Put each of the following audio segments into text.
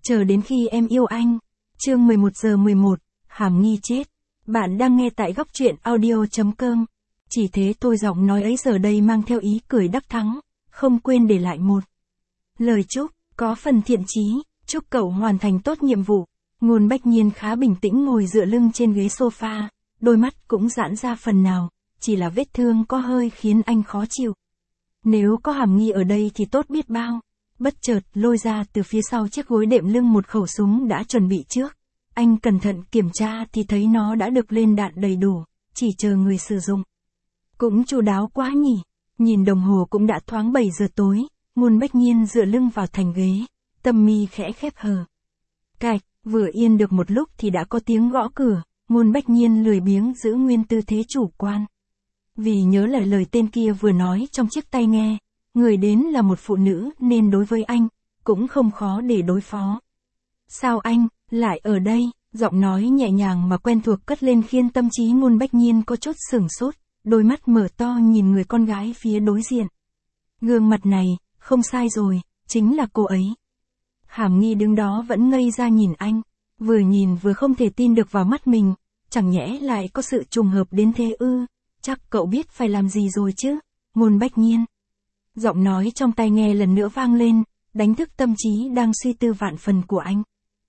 Chờ đến khi em yêu anh. Chương 11:11, Hàm Nghi chết. Bạn đang nghe tại góc truyện audio.com. Chỉ thế thôi, giọng nói ấy giờ đây mang theo ý cười đắc thắng, không quên để lại một lời chúc, có phần thiện chí, chúc cậu hoàn thành tốt nhiệm vụ. Ngôn Bách Nhiên khá bình tĩnh ngồi dựa lưng trên ghế sofa, đôi mắt cũng giãn ra phần nào, chỉ là vết thương có hơi khiến anh khó chịu. Nếu có Hàm Nghi ở đây thì tốt biết bao. Bất chợt lôi ra từ phía sau chiếc gối đệm lưng một khẩu súng đã chuẩn bị trước. Anh cẩn thận kiểm tra thì thấy nó đã được lên đạn đầy đủ, chỉ chờ người sử dụng. Cũng chu đáo quá nhỉ. Nhìn đồng hồ cũng đã thoáng 7 giờ tối, Ngôn Bách Nhiên dựa lưng vào thành ghế, tâm mi khẽ khép hờ. Cạch, vừa yên được một lúc thì đã có tiếng gõ cửa, Ngôn Bách Nhiên lười biếng giữ nguyên tư thế chủ quan. Vì nhớ lại lời tên kia vừa nói trong chiếc tai nghe, người đến là một phụ nữ nên đối với anh, cũng không khó để đối phó. Sao anh, lại ở đây? Giọng nói nhẹ nhàng mà quen thuộc cất lên khiến tâm trí Ngôn Bách Nhiên có chút sửng sốt, đôi mắt mở to nhìn người con gái phía đối diện. Gương mặt này, không sai rồi, chính là cô ấy. Hàm Nghi đứng đó vẫn ngây ra nhìn anh, vừa nhìn vừa không thể tin được vào mắt mình, chẳng nhẽ lại có sự trùng hợp đến thế ư? Chắc cậu biết phải làm gì rồi chứ, Ngôn Bách Nhiên. Giọng nói trong tai nghe lần nữa vang lên, đánh thức tâm trí đang suy tư vạn phần của anh.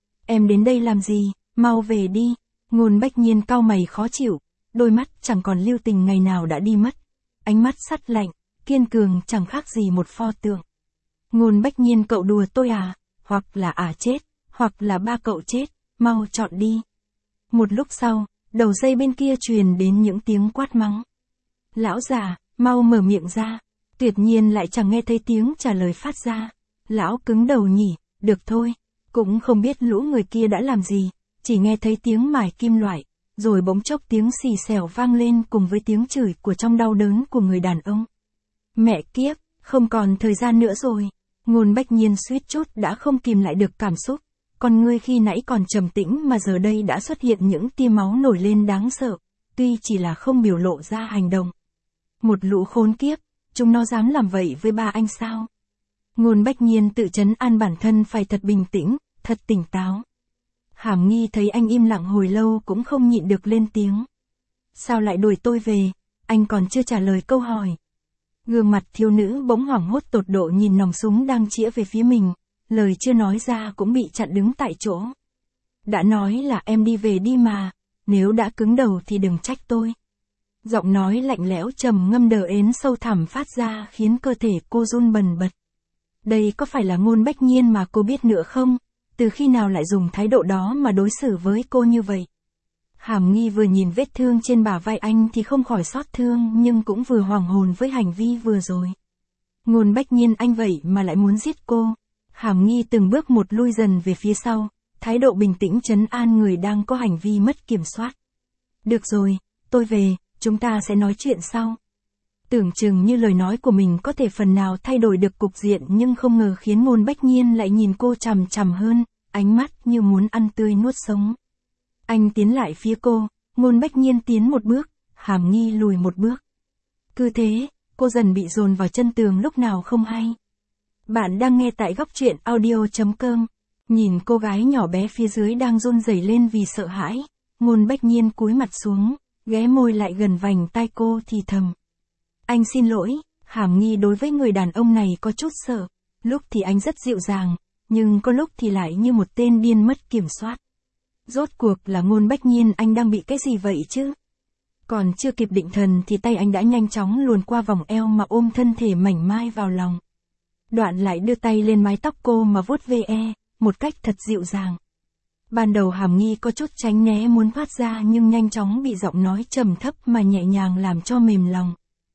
Em đến đây làm gì, mau về đi. Ngôn Bách Nhiên cau mày khó chịu, đôi mắt chẳng còn lưu tình ngày nào đã đi mất. Ánh mắt sắt lạnh, kiên cường chẳng khác gì một pho tượng. Ngôn Bách Nhiên, cậu đùa tôi à? Hoặc là chết, hoặc là ba cậu chết, mau chọn đi. Một lúc sau, đầu dây bên kia truyền đến những tiếng quát mắng. Lão già, mau mở miệng ra. Tuyệt nhiên lại chẳng nghe thấy tiếng trả lời phát ra. Lão cứng đầu nhỉ, được thôi. Cũng không biết lũ người kia đã làm gì, chỉ nghe thấy tiếng mài kim loại, rồi bỗng chốc tiếng xì xèo vang lên cùng với tiếng chửi của trong đau đớn của người đàn ông. Mẹ kiếp, không còn thời gian nữa rồi. Ngôn Bách Nhiên suýt chút đã không kìm lại được cảm xúc, con ngươi khi nãy còn trầm tĩnh mà giờ đây đã xuất hiện những tia máu nổi lên đáng sợ, tuy chỉ là không biểu lộ ra hành động. Một lũ khốn kiếp, chúng nó dám làm vậy với ba anh sao? Ngôn Bách Nhiên tự trấn an bản thân phải thật bình tĩnh, thật tỉnh táo. Hàm Nghi thấy anh im lặng hồi lâu cũng không nhịn được lên tiếng. Sao lại đuổi tôi về? Anh còn chưa trả lời câu hỏi. Gương mặt thiếu nữ bỗng hoảng hốt tột độ nhìn nòng súng đang chĩa về phía mình, lời chưa nói ra cũng bị chặn đứng tại chỗ. Đã nói là em đi về đi mà, nếu đã cứng đầu thì đừng trách tôi. Giọng nói lạnh lẽo trầm ngâm đờ ến sâu thẳm phát ra khiến cơ thể cô run bần bật. Đây có phải là Ngôn Bách Nhiên mà cô biết nữa không? Từ khi nào lại dùng thái độ đó mà đối xử với cô như vậy? Hàm Nghi vừa nhìn vết thương trên bả vai anh thì không khỏi xót thương nhưng cũng vừa hoàng hồn với hành vi vừa rồi. Ngôn Bách Nhiên, anh vậy mà lại muốn giết cô. Hàm Nghi từng bước một lui dần về phía sau, thái độ bình tĩnh trấn an người đang có hành vi mất kiểm soát. Được rồi, tôi về, chúng ta sẽ nói chuyện sau. Tưởng chừng như lời nói của mình có thể phần nào thay đổi được cục diện nhưng không ngờ khiến Ngôn Bách Nhiên lại nhìn cô chằm chằm hơn, ánh mắt như muốn ăn tươi nuốt sống. Anh tiến lại phía cô, Ngôn Bách Nhiên tiến một bước, Hàm Nghi lùi một bước. Cứ thế, cô dần bị dồn vào chân tường lúc nào không hay. Bạn đang nghe tại góc truyện audio.com. Nhìn cô gái nhỏ bé phía dưới đang run rẩy lên vì sợ hãi, Ngôn Bách Nhiên cúi mặt xuống, ghé môi lại gần vành tai cô thì thầm. Anh xin lỗi. Hàm Nghi đối với người đàn ông này có chút sợ, lúc thì anh rất dịu dàng, nhưng có lúc thì lại như một tên điên mất kiểm soát. Rốt cuộc là Ngôn Bách Nhiên, anh đang bị cái gì vậy chứ? Còn chưa kịp định thần thì tay anh đã nhanh chóng luồn qua vòng eo mà ôm thân thể mảnh mai vào lòng. Đoạn lại đưa tay lên mái tóc cô mà vuốt ve, một cách thật dịu dàng. Ban đầu Hàm Nghi có chút tránh né muốn thoát ra nhưng nhanh chóng bị giọng nói trầm thấp mà nhẹ nhàng làm cho mềm lòng.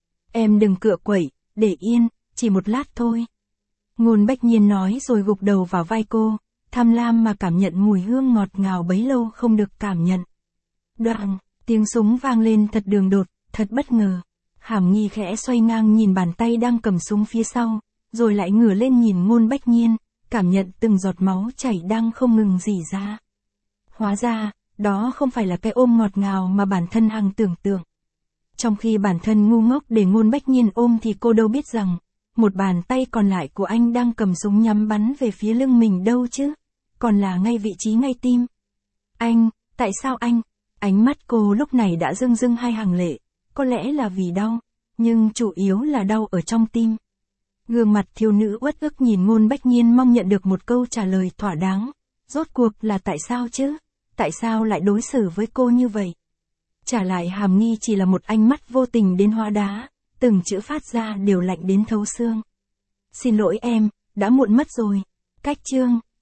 Em đừng cựa quậy, để yên, chỉ một lát thôi. Ngôn Bách Nhiên nói rồi gục đầu vào vai cô, tham lam mà cảm nhận mùi hương ngọt ngào bấy lâu không được cảm nhận. Đoạn, tiếng súng vang lên thật đường đột, thật bất ngờ. Hàm Nghi khẽ xoay ngang nhìn bàn tay đang cầm súng phía sau, rồi lại ngửa lên nhìn Ngôn Bách Nhiên, cảm nhận từng giọt máu chảy đang không ngừng rỉ ra. Hóa ra, đó không phải là cái ôm ngọt ngào mà bản thân hằng tưởng tượng. Trong khi bản thân ngu ngốc để Ngôn Bách Nhiên ôm thì cô đâu biết rằng, một bàn tay còn lại của anh đang cầm súng nhắm bắn về phía lưng mình đâu chứ. còn là ngay vị trí ngay tim. Anh, tại sao anh? Ánh mắt cô lúc này đã rưng rưng hai hàng lệ, có lẽ là vì đau, nhưng chủ yếu là đau ở trong tim. Gương mặt thiếu nữ uất ức nhìn Ngôn Bách Nhiên mong nhận được một câu trả lời thỏa đáng. Rốt cuộc là tại sao chứ? Tại sao lại đối xử với cô như vậy? Trả lại hàm nghi chỉ là một ánh mắt vô tình đến hóa đá, từng chữ phát ra đều lạnh đến thấu xương. Xin lỗi em, đã muộn mất rồi. Cách chương